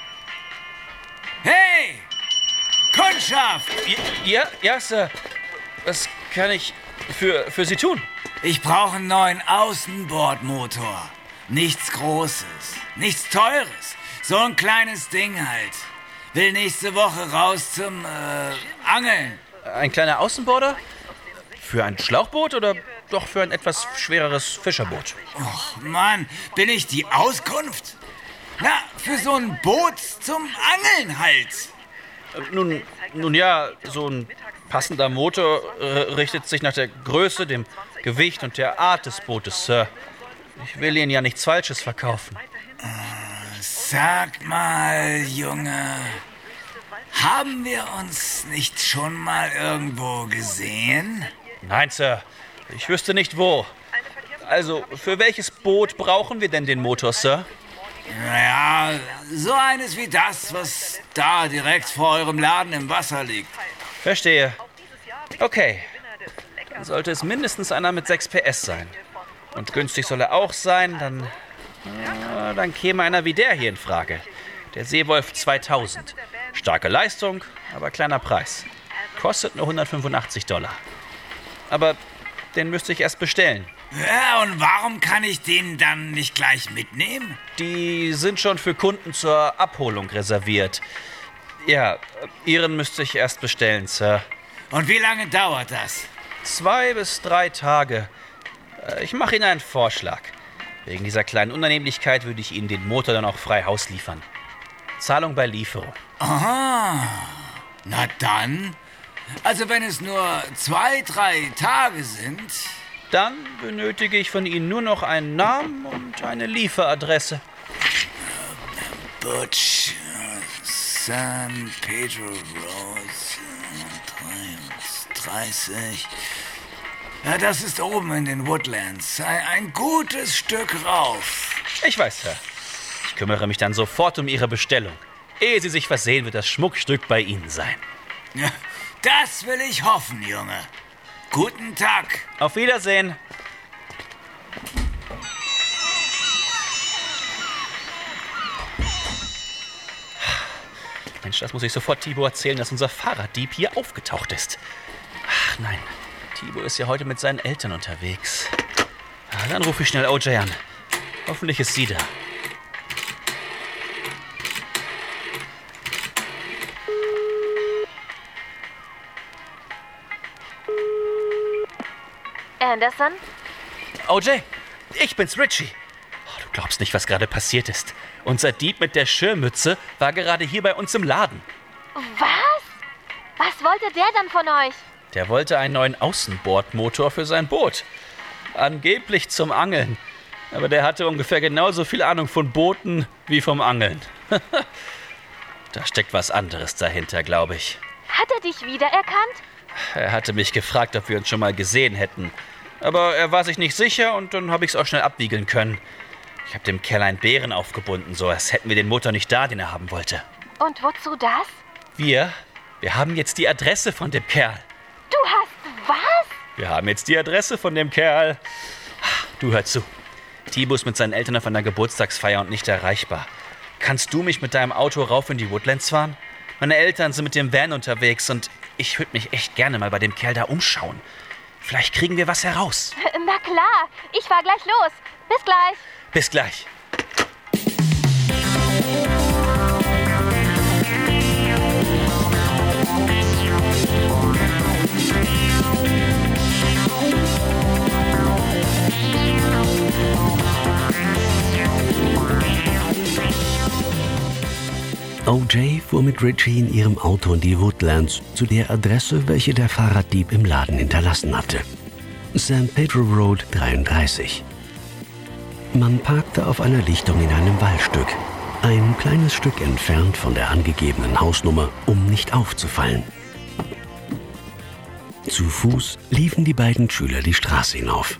G: Hey! Kundschaft!
C: Ja, ja, Sir. Was kann ich für, für Sie tun?
G: Ich brauche einen neuen Außenbordmotor. Nichts Großes, nichts Teures. So ein kleines Ding halt. Will nächste Woche raus zum, äh, Angeln.
C: Ein kleiner Außenborder? Für ein Schlauchboot oder doch für ein etwas schwereres Fischerboot?
G: Och, Mann, bin ich die Auskunft? Na, für so ein Boot zum Angeln halt.
C: Äh, nun, nun ja, so ein passender Motor äh, richtet sich nach der Größe, dem Gewicht und der Art des Bootes, Sir. Ich will Ihnen ja nichts Falsches verkaufen.
G: Sag mal, Junge, haben wir uns nicht schon mal irgendwo gesehen?
C: Nein, Sir. Ich wüsste nicht wo. Also, für welches Boot brauchen wir denn den Motor, Sir?
G: Naja, so eines wie das, was da direkt vor eurem Laden im Wasser liegt.
C: Verstehe. Okay. Dann sollte es mindestens einer mit sechs P S sein. Und günstig soll er auch sein, dann... Äh, dann käme einer wie der hier in Frage. Der Seewolf zweitausend. Starke Leistung, aber kleiner Preis. Kostet nur hundertfünfundachtzig Dollar. Aber den müsste ich erst bestellen.
G: Ja, und warum kann ich den dann nicht gleich mitnehmen?
C: Die sind schon für Kunden zur Abholung reserviert. Ja, Ihren müsste ich erst bestellen, Sir.
G: Und wie lange dauert das?
C: Zwei bis drei Tage. Ich mache Ihnen einen Vorschlag. Wegen dieser kleinen Unannehmlichkeit würde ich Ihnen den Motor dann auch frei Haus liefern. Zahlung bei Lieferung.
G: Aha. Na dann. Also wenn es nur zwei, drei Tage sind...
C: Dann benötige ich von Ihnen nur noch einen Namen und eine Lieferadresse.
G: Butch, San Pedro Road, dreiunddreißig. Ja, das ist oben in den Woodlands. Ein, ein gutes Stück rauf.
C: Ich weiß, Sir. Ich kümmere mich dann sofort um Ihre Bestellung. Ehe Sie sich versehen, wird das Schmuckstück bei Ihnen sein.
G: Ja, das will ich hoffen, Junge. Guten Tag.
C: Auf Wiedersehen. Mensch, das muss ich sofort Thibaut erzählen, dass unser Fahrraddieb hier aufgetaucht ist. Ach nein, Thibaut ist ja heute mit seinen Eltern unterwegs. Ah, dann rufe ich schnell O J an. Hoffentlich ist sie da.
D: Anderson?
C: O J, ich bin's, Richie. Oh, du glaubst nicht, was gerade passiert ist. Unser Dieb mit der Schirmmütze war gerade hier bei uns im Laden.
D: Was? Was wollte der dann von euch?
C: Der wollte einen neuen Außenbordmotor für sein Boot. Angeblich zum Angeln. Aber der hatte ungefähr genauso viel Ahnung von Booten wie vom Angeln. Da steckt was anderes dahinter, glaube ich.
D: Hat er dich wiedererkannt?
C: Er hatte mich gefragt, ob wir uns schon mal gesehen hätten. Aber er war sich nicht sicher und dann habe ich es auch schnell abwiegeln können. Ich habe dem Kerl einen Bären aufgebunden, so als hätten wir den Motor nicht da, den er haben wollte.
D: Und wozu das?
C: Wir? Wir haben jetzt die Adresse von dem Kerl.
D: Du hast was?
C: Wir haben jetzt die Adresse von dem Kerl. Du, hör zu. Thibaut ist mit seinen Eltern auf einer Geburtstagsfeier und nicht erreichbar. Kannst du mich mit deinem Auto rauf in die Woodlands fahren? Meine Eltern sind mit dem Van unterwegs und ich würde mich echt gerne mal bei dem Kerl da umschauen. Vielleicht kriegen wir was heraus.
D: Na klar, ich fahr gleich los. Bis gleich.
C: Bis gleich.
E: O J fuhr mit Richie in ihrem Auto in die Woodlands zu der Adresse, welche der Fahrraddieb im Laden hinterlassen hatte. San Pedro Road dreiunddreißig. Man parkte auf einer Lichtung in einem Waldstück, ein kleines Stück entfernt von der angegebenen Hausnummer, um nicht aufzufallen. Zu Fuß liefen die beiden Schüler die Straße hinauf.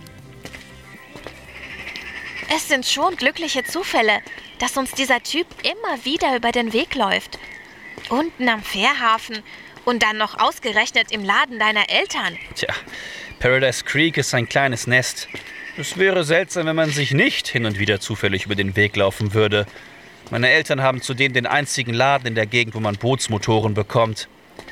D: Es sind schon glückliche Zufälle, dass uns dieser Typ immer wieder über den Weg läuft. Unten am Fährhafen und dann noch ausgerechnet im Laden deiner Eltern.
C: Tja, Paradise Creek ist ein kleines Nest. Es wäre seltsam, wenn man sich nicht hin und wieder zufällig über den Weg laufen würde. Meine Eltern haben zudem den einzigen Laden in der Gegend, wo man Bootsmotoren bekommt.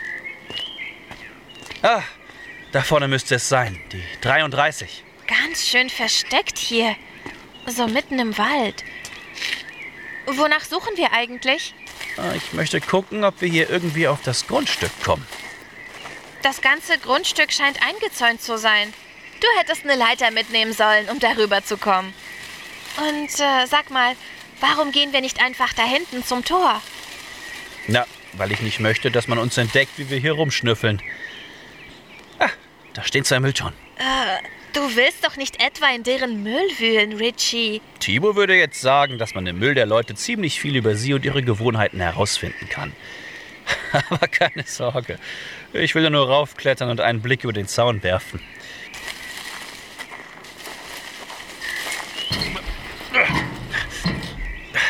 C: Ah, da vorne müsste es sein, die dreiunddreißig.
D: Ganz schön versteckt hier, so mitten im Wald. Wonach suchen wir eigentlich?
C: Ich möchte gucken, ob wir hier irgendwie auf das Grundstück kommen.
D: Das ganze Grundstück scheint eingezäunt zu sein. Du hättest eine Leiter mitnehmen sollen, um darüber zu kommen. Und äh, sag mal, warum gehen wir nicht einfach da hinten zum Tor?
C: Na, weil ich nicht möchte, dass man uns entdeckt, wie wir hier rumschnüffeln. Ah, da stehen zwei Mülltonnen.
D: Äh, du willst doch nicht etwa in deren Müll wühlen, Richie.
C: Thibaut würde jetzt sagen, dass man im Müll der Leute ziemlich viel über sie und ihre Gewohnheiten herausfinden kann. Aber keine Sorge. Ich will nur raufklettern und einen Blick über den Zaun werfen.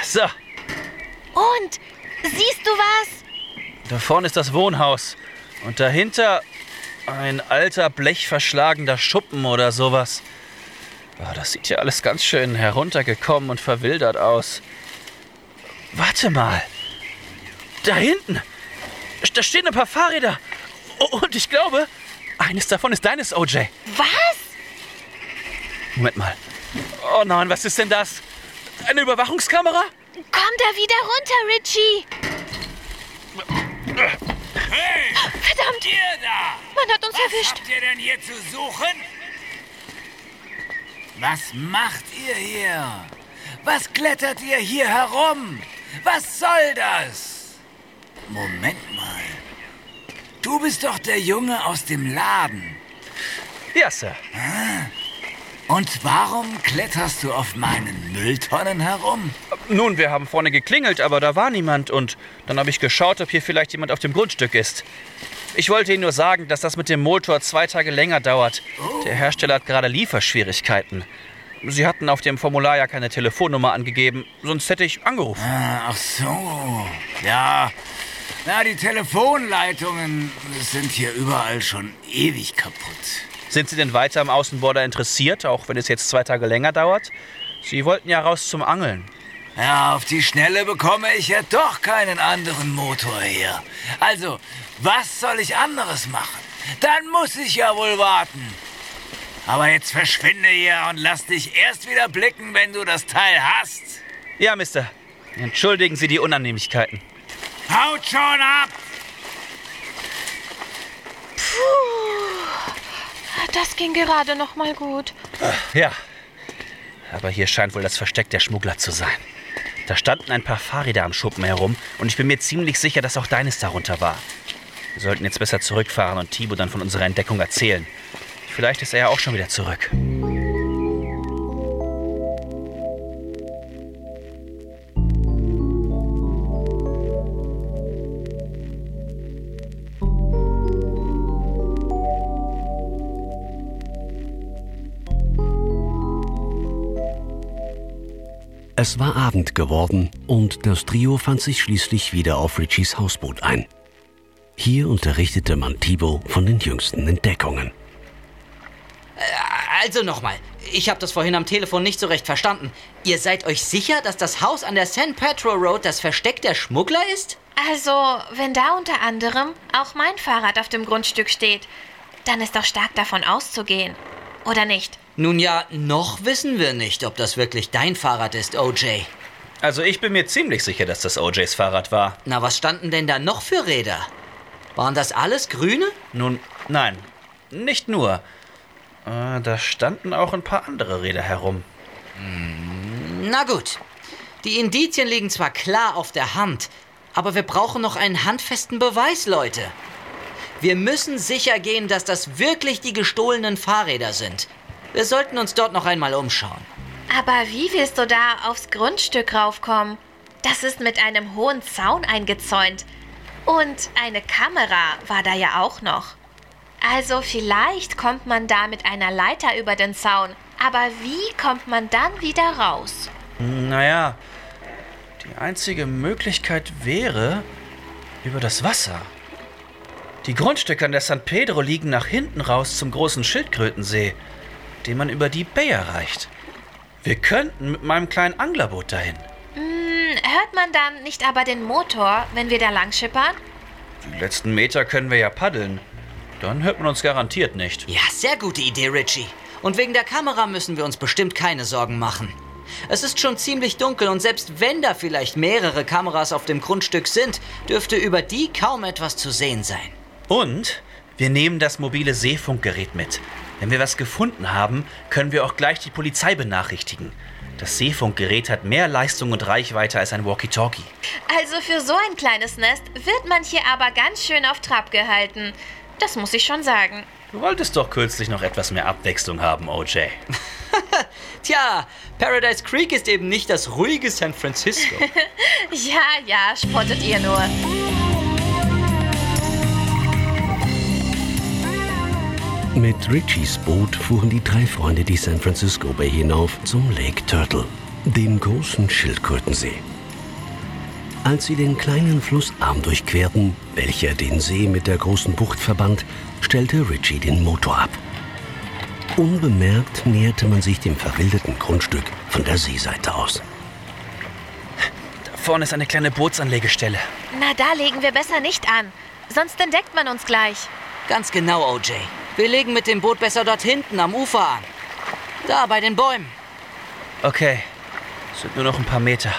C: So,
D: Und, siehst du was?
C: da vorne ist das Wohnhaus. Und dahinter ein alter, blechverschlagener Schuppen oder sowas. Oh, das sieht ja alles ganz schön heruntergekommen und verwildert aus. Warte mal. Da hinten. Da stehen ein paar Fahrräder. Oh, und ich glaube, eines davon ist deines, O J.
D: Was?
C: Moment mal. Oh nein, was ist denn das? Eine Überwachungskamera?
D: Komm da wieder runter, Richie.
G: Hey!
D: Verdammt,
G: Ihr da!
D: man hat uns
G: Was
D: erwischt.
G: habt ihr denn hier zu suchen? Was macht ihr hier? Was klettert ihr hier herum? Was soll das? Moment mal. Du bist doch der Junge aus dem Laden.
C: Ja, Sir.
G: Und warum kletterst du auf meinen Mülltonnen herum?
C: Nun, wir haben vorne geklingelt, aber da war niemand. Und dann habe ich geschaut, ob hier vielleicht jemand auf dem Grundstück ist. Ich wollte Ihnen nur sagen, dass das mit dem Motor zwei Tage länger dauert. Der Hersteller hat gerade Lieferschwierigkeiten. Sie hatten auf dem Formular ja keine Telefonnummer angegeben, sonst hätte ich angerufen.
G: Ah, ach so. Ja. Na, die Telefonleitungen sind hier überall schon ewig kaputt.
C: Sind Sie denn weiter am Außenborder interessiert, auch wenn es jetzt zwei Tage länger dauert? Sie wollten ja raus zum Angeln.
G: Ja, auf die Schnelle bekomme ich ja doch keinen anderen Motor her. Also, was soll ich anderes machen? Dann muss ich ja wohl warten. Aber jetzt verschwinde hier und lass dich erst wieder blicken, wenn du das Teil hast.
C: Ja, Mister. Entschuldigen Sie die Unannehmlichkeiten.
G: Haut schon ab!
D: Das ging gerade noch mal gut.
C: Ja, aber hier scheint wohl das Versteck der Schmuggler zu sein. Da standen ein paar Fahrräder am Schuppen herum und ich bin mir ziemlich sicher, dass auch deines darunter war. Wir sollten jetzt besser zurückfahren und Thibaut dann von unserer Entdeckung erzählen. Vielleicht ist er ja auch schon wieder zurück.
E: Es war Abend geworden und das Trio fand sich schließlich wieder auf Richies Hausboot ein. Hier unterrichtete man Thibaut von den jüngsten Entdeckungen.
B: Also nochmal, ich habe das vorhin am Telefon nicht so recht verstanden. Ihr seid euch sicher, dass das Haus an der San Pedro Road das Versteck der Schmuggler ist?
D: Also, wenn da unter anderem auch mein Fahrrad auf dem Grundstück steht, dann ist doch stark davon auszugehen. Oder nicht?
B: Nun ja, noch wissen wir nicht, ob das wirklich dein Fahrrad ist, O J.
C: Also ich bin mir ziemlich sicher, dass das O Js Fahrrad war.
B: Na, was standen denn da noch für Räder? Waren das alles grüne?
C: Nun, nein, nicht nur. Äh, da standen auch ein paar andere Räder herum.
B: Na gut. Die Indizien liegen zwar klar auf der Hand, aber wir brauchen noch einen handfesten Beweis, Leute. Wir müssen sicher gehen, dass das wirklich die gestohlenen Fahrräder sind. Wir sollten uns dort noch einmal umschauen.
D: Aber wie willst du da aufs Grundstück raufkommen? Das ist mit einem hohen Zaun eingezäunt. Und eine Kamera war da ja auch noch. Also vielleicht kommt man da mit einer Leiter über den Zaun. Aber wie kommt man dann wieder raus?
C: Naja, die einzige Möglichkeit wäre über das Wasser. Die Grundstücke an der San Pedro liegen nach hinten raus zum großen Schildkrötensee, den man über die Bay erreicht. Wir könnten mit meinem kleinen Anglerboot dahin.
D: Hm, hört man dann nicht aber den Motor, wenn wir da lang schippern?
C: Die letzten Meter können wir ja paddeln. Dann hört man uns garantiert nicht.
B: Ja, sehr gute Idee, Richie. Und wegen der Kamera müssen wir uns bestimmt keine Sorgen machen. Es ist schon ziemlich dunkel und selbst wenn da vielleicht mehrere Kameras auf dem Grundstück sind, dürfte über die kaum etwas zu sehen sein.
C: Und wir nehmen das mobile Seefunkgerät mit. Wenn wir was gefunden haben, können wir auch gleich die Polizei benachrichtigen. Das Seefunkgerät hat mehr Leistung und Reichweite als ein Walkie-Talkie.
D: Also für so ein kleines Nest wird man hier aber ganz schön auf Trab gehalten. Das muss ich schon sagen.
C: Du wolltest doch kürzlich noch etwas mehr Abwechslung haben, O J.
B: Tja, Paradise Creek ist eben nicht das ruhige San Francisco.
D: Ja, ja, spottet ihr nur.
E: Mit Richies Boot fuhren die drei Freunde die San Francisco Bay hinauf zum Lake Turtle, dem großen Schildkrötensee. Als sie den kleinen Flussarm durchquerten, welcher den See mit der großen Bucht verband, stellte Richie den Motor ab. Unbemerkt näherte man sich dem verwilderten Grundstück von der Seeseite aus.
C: Da vorne ist eine kleine Bootsanlegestelle.
D: Na, da legen wir besser nicht an. Sonst entdeckt man uns gleich.
B: Ganz genau, O J. Wir legen mit dem Boot besser dort hinten am Ufer an. Da, bei den Bäumen.
C: Okay, es sind nur noch ein paar Meter.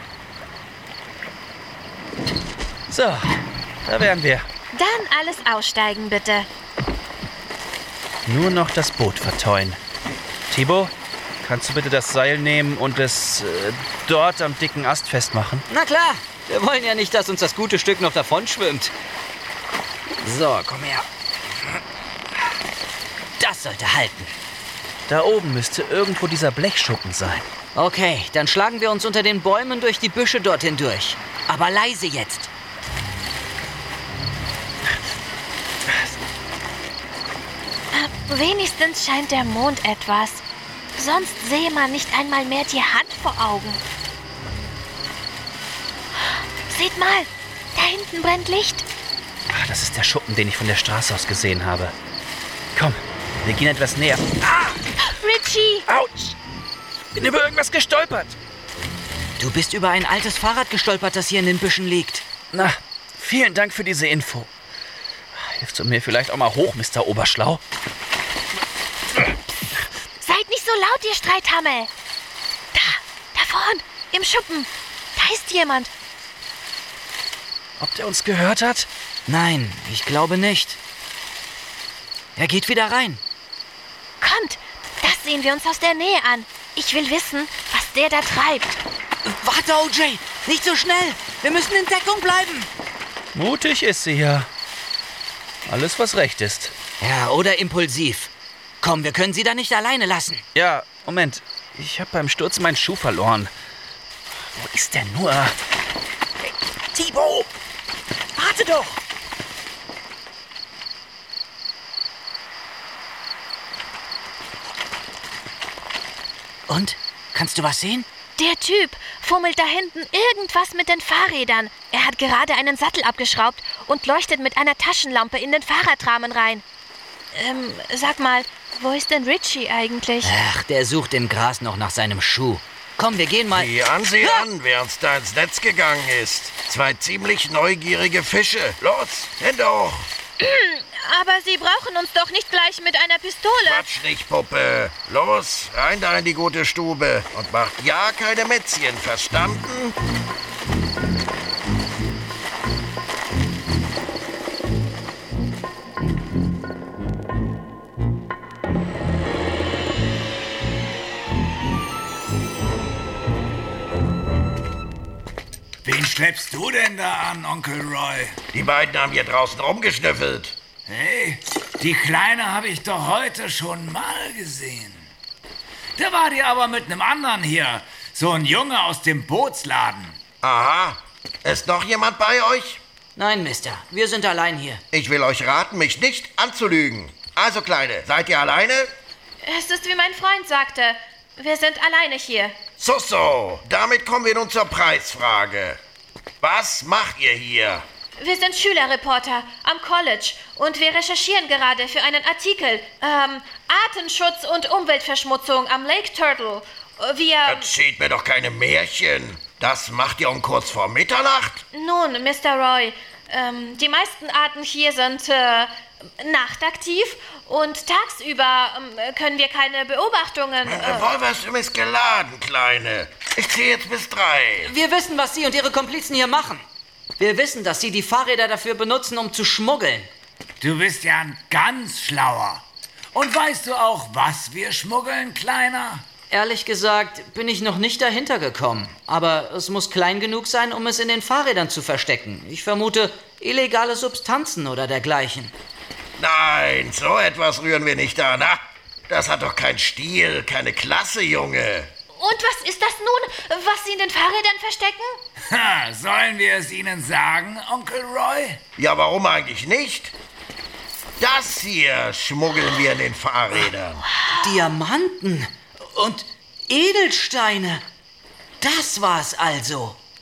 C: So, da wären wir.
D: Dann alles aussteigen, bitte.
C: Nur noch das Boot verteuen. Thibaut, kannst du bitte das Seil nehmen und es äh, dort am dicken Ast festmachen?
B: Na klar, wir wollen ja nicht, dass uns das gute Stück noch davon schwimmt. So, komm her. Das sollte halten.
C: Da oben müsste irgendwo dieser Blechschuppen sein.
B: Okay, dann schlagen wir uns unter den Bäumen durch die Büsche dorthin durch. Aber leise jetzt.
D: Wenigstens scheint der Mond etwas. Sonst sehe man nicht einmal mehr die Hand vor Augen. Seht mal, da hinten brennt Licht.
C: Ach, das ist der Schuppen, den ich von der Straße aus gesehen habe. Komm, wir gehen etwas näher. Ah!
D: Richie!
C: Autsch! Bin über irgendwas gestolpert.
B: Du bist über ein altes Fahrrad gestolpert, das hier in den Büschen liegt.
C: Na, vielen Dank für diese Info. Hilfst du mir vielleicht auch mal hoch, Mister Oberschlau?
D: Seid nicht so laut, ihr Streithammel. Da, da vorn, im Schuppen. Da ist jemand.
C: Ob der uns gehört hat?
B: Nein, ich glaube nicht. Er geht wieder rein.
D: Kommt, das sehen wir uns aus der Nähe an. Ich will wissen, was der da treibt.
B: Warte, O J, nicht so schnell. Wir müssen in Deckung bleiben.
C: Mutig ist sie ja. Alles, was recht ist.
B: Ja, oder impulsiv. Komm, wir können sie da nicht alleine lassen.
C: Ja, Moment. Ich habe beim Sturz meinen Schuh verloren. Wo ist der nur?
B: Hey, Thibaut! Warte doch! Und? Kannst du was sehen?
D: Der Typ fummelt da hinten irgendwas mit den Fahrrädern. Er hat gerade einen Sattel abgeschraubt und leuchtet mit einer Taschenlampe in den Fahrradrahmen rein. Ähm, sag mal, wo ist denn Richie eigentlich?
B: Ach, der sucht im Gras noch nach seinem Schuh. Komm, wir gehen mal...
H: Sieh an, sieh an, wer uns da ins Netz gegangen ist. Zwei ziemlich neugierige Fische. Los, Hände hoch.
D: Aber Sie brauchen uns doch nicht gleich mit einer Pistole.
H: Quatsch nicht, Puppe. Los, rein da in die gute Stube. Und macht ja keine Mätzchen, verstanden?
G: Wen schleppst du denn da an, Onkel Roy?
H: Die beiden haben hier draußen rumgeschnüffelt.
G: Hey, die Kleine habe ich doch heute schon mal gesehen. Da war die aber mit einem anderen hier. So ein Junge aus dem Bootsladen.
H: Aha. Ist noch jemand bei euch?
B: Nein, Mister, wir sind allein hier.
H: Ich will euch raten, mich nicht anzulügen. Also, Kleine, seid ihr alleine?
D: Es ist wie mein Freund sagte. Wir sind alleine hier.
H: So, so. Damit kommen wir nun zur Preisfrage. Was macht ihr hier?
D: Wir sind Schülerreporter am College und wir recherchieren gerade für einen Artikel. Ähm, Artenschutz und Umweltverschmutzung am Lake Turtle. Wir...
H: Erzählt mir doch keine Märchen. Das macht ihr um kurz vor Mitternacht?
D: Nun, Mister Roy, ähm, die meisten Arten hier sind äh, nachtaktiv und tagsüber ähm, können wir keine Beobachtungen...
H: Mein
D: Äh,
H: Revolver ist übrigens geladen, Kleine. Ich zähle jetzt bis drei.
B: Wir wissen, was Sie und Ihre Komplizen hier machen. Wir wissen, dass Sie die Fahrräder dafür benutzen, um zu schmuggeln.
G: Du bist ja ein ganz schlauer. Und weißt du auch, was wir schmuggeln, Kleiner?
B: Ehrlich gesagt bin ich noch nicht dahinter gekommen. Aber es muss klein genug sein, um es in den Fahrrädern zu verstecken. Ich vermute illegale Substanzen oder dergleichen.
H: Nein, so etwas rühren wir nicht an. Na, das hat doch keinen Stil, keine Klasse, Junge.
D: Und was ist das nun, was Sie in den Fahrrädern verstecken?
G: Ha, sollen wir es Ihnen sagen, Onkel Roy?
H: Ja, warum eigentlich nicht? Das hier schmuggeln wir in den Fahrrädern.
B: Diamanten und Edelsteine. Das war's also.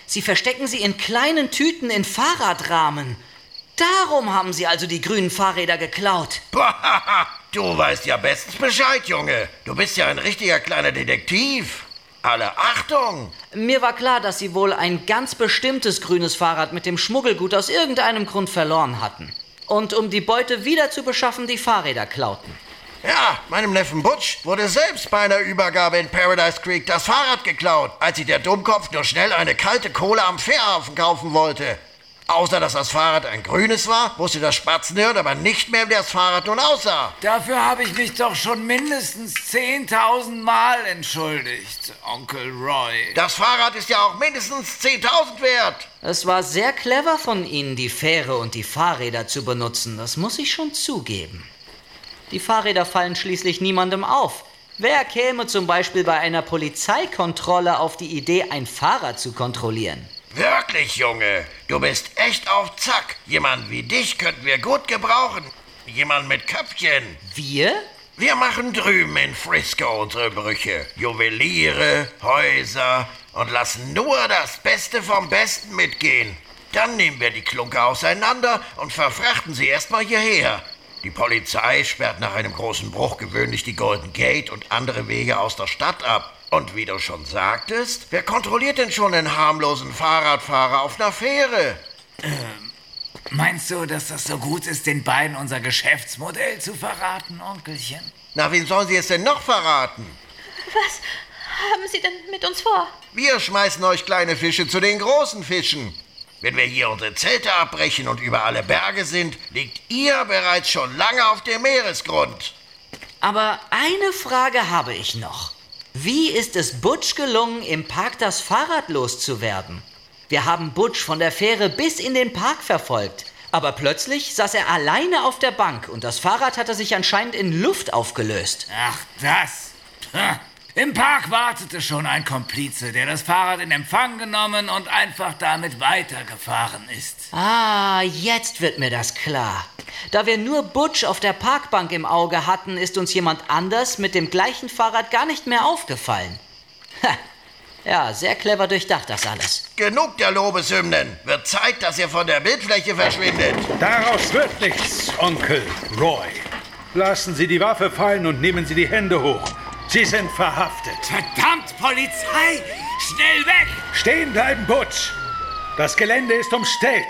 B: Sie verstecken sie in kleinen Tüten in Fahrradrahmen. Darum haben sie also die grünen Fahrräder geklaut.
H: Boah, du weißt ja bestens Bescheid, Junge. Du bist ja ein richtiger kleiner Detektiv. Alle Achtung!
B: Mir war klar, dass sie wohl ein ganz bestimmtes grünes Fahrrad mit dem Schmuggelgut aus irgendeinem Grund verloren hatten. Und um die Beute wieder zu beschaffen, die Fahrräder klauten.
H: Ja, meinem Neffen Butch wurde selbst bei einer Übergabe in Paradise Creek das Fahrrad geklaut, als sich der Dummkopf nur schnell eine kalte Kohle am Fährhafen kaufen wollte. Außer dass das Fahrrad ein grünes war, wusste das Spatzenhirn aber nicht mehr, wie das Fahrrad nun aussah.
G: Dafür habe ich mich doch schon mindestens zehntausend Mal entschuldigt, Onkel Roy.
H: Das Fahrrad ist ja auch mindestens zehntausend wert.
B: Es war sehr clever von Ihnen, die Fähre und die Fahrräder zu benutzen. Das muss ich schon zugeben. Die Fahrräder fallen schließlich niemandem auf. Wer käme zum Beispiel bei einer Polizeikontrolle auf die Idee, ein Fahrrad zu kontrollieren?
H: Wirklich, Junge. Du bist echt auf Zack. Jemand wie dich könnten wir gut gebrauchen. Jemand mit Köpfchen.
B: Wir?
H: Wir machen drüben in Frisco unsere Brüche. Juweliere, Häuser und lassen nur das Beste vom Besten mitgehen. Dann nehmen wir die Klunker auseinander und verfrachten sie erstmal hierher. Die Polizei sperrt nach einem großen Bruch gewöhnlich die Golden Gate und andere Wege aus der Stadt ab. Und wie du schon sagtest, wer kontrolliert denn schon einen harmlosen Fahrradfahrer auf einer Fähre?
G: Ähm, meinst du, dass das so gut ist, den beiden unser Geschäftsmodell zu verraten, Onkelchen?
H: Na, wen sollen sie es denn noch verraten?
D: Was haben Sie denn mit uns vor?
H: Wir schmeißen euch kleine Fische zu den großen Fischen. Wenn wir hier unsere Zelte abbrechen und über alle Berge sind, liegt ihr bereits schon lange auf dem Meeresgrund.
B: Aber eine Frage habe ich noch. Wie ist es Butch gelungen, im Park das Fahrrad loszuwerden? Wir haben Butch von der Fähre bis in den Park verfolgt. Aber plötzlich saß er alleine auf der Bank und das Fahrrad hatte sich anscheinend in Luft aufgelöst.
G: Ach, das. Ha. Im Park wartete schon ein Komplize, der das Fahrrad in Empfang genommen und einfach damit weitergefahren ist.
B: Ah, jetzt wird mir das klar. Da wir nur Butch auf der Parkbank im Auge hatten, ist uns jemand anders mit dem gleichen Fahrrad gar nicht mehr aufgefallen. Ha. Ja, sehr clever durchdacht das alles.
H: Genug der Lobeshymnen. Wird Zeit, dass ihr von der Bildfläche verschwindet.
F: Daraus wird nichts, Onkel Roy. Lassen Sie die Waffe fallen und nehmen Sie die Hände hoch. Sie sind verhaftet.
G: Verdammt, Polizei! Schnell weg!
F: Stehen bleiben, Butch. Das Gelände ist umstellt.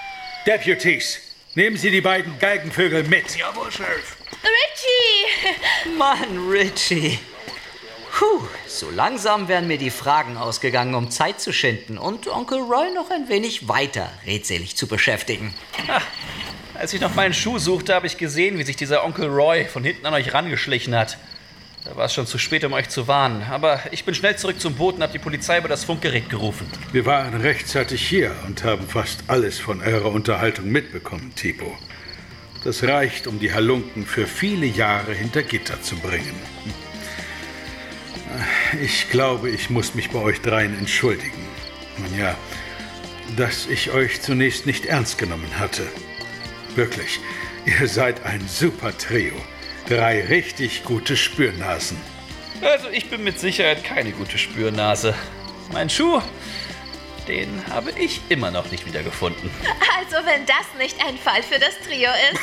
F: Deputies, nehmen Sie die beiden Galgenvögel mit.
H: Jawohl, Sheriff.
D: Richie!
B: Mann, Richie. Puh, so langsam wären mir die Fragen ausgegangen, um Zeit zu schinden und Onkel Roy noch ein wenig weiter redselig zu beschäftigen.
C: Ha, als ich nach meinen Schuh suchte, habe ich gesehen, wie sich dieser Onkel Roy von hinten an euch rangeschlichen hat. Da war es schon zu spät, um euch zu warnen. Aber ich bin schnell zurück zum Boot und habe die Polizei über das Funkgerät gerufen.
F: Wir waren rechtzeitig hier und haben fast alles von eurer Unterhaltung mitbekommen, Tipo. Das reicht, um die Halunken für viele Jahre hinter Gitter zu bringen. Ich glaube, ich muss mich bei euch dreien entschuldigen. Nun ja, dass ich euch zunächst nicht ernst genommen hatte. Wirklich, ihr seid ein super Trio. Drei richtig gute Spürnasen.
C: Also ich bin mit Sicherheit keine gute Spürnase. Mein Schuh, den habe ich immer noch nicht wiedergefunden.
D: Also wenn das nicht ein Fall für das Trio ist.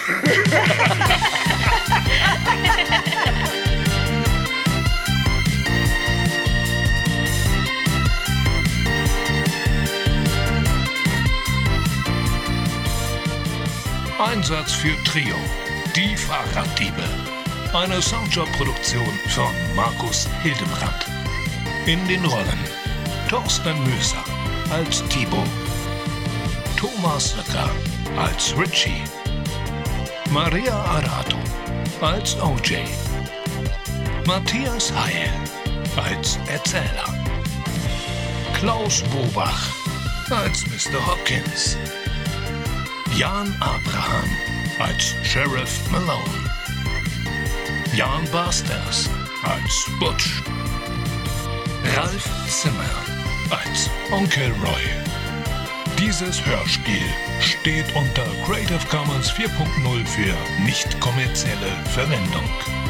I: Einsatz für Trio. Die Fahrraddiebe. Eine Soundjob-Produktion von Markus Hildebrand. In den Rollen Thorsten Möser als Thibaut, Thomas Löcker als Richie, Maria Arato als O J, Matthias Heil als Erzähler, Klaus Bobach als Mister Hopkins, Jan Abraham als Sheriff Malone, Jan Basters als Butch, Ralf Zimmer als Onkel Roy. Dieses Hörspiel steht unter Creative Commons vier Punkt null für nicht kommerzielle Verwendung.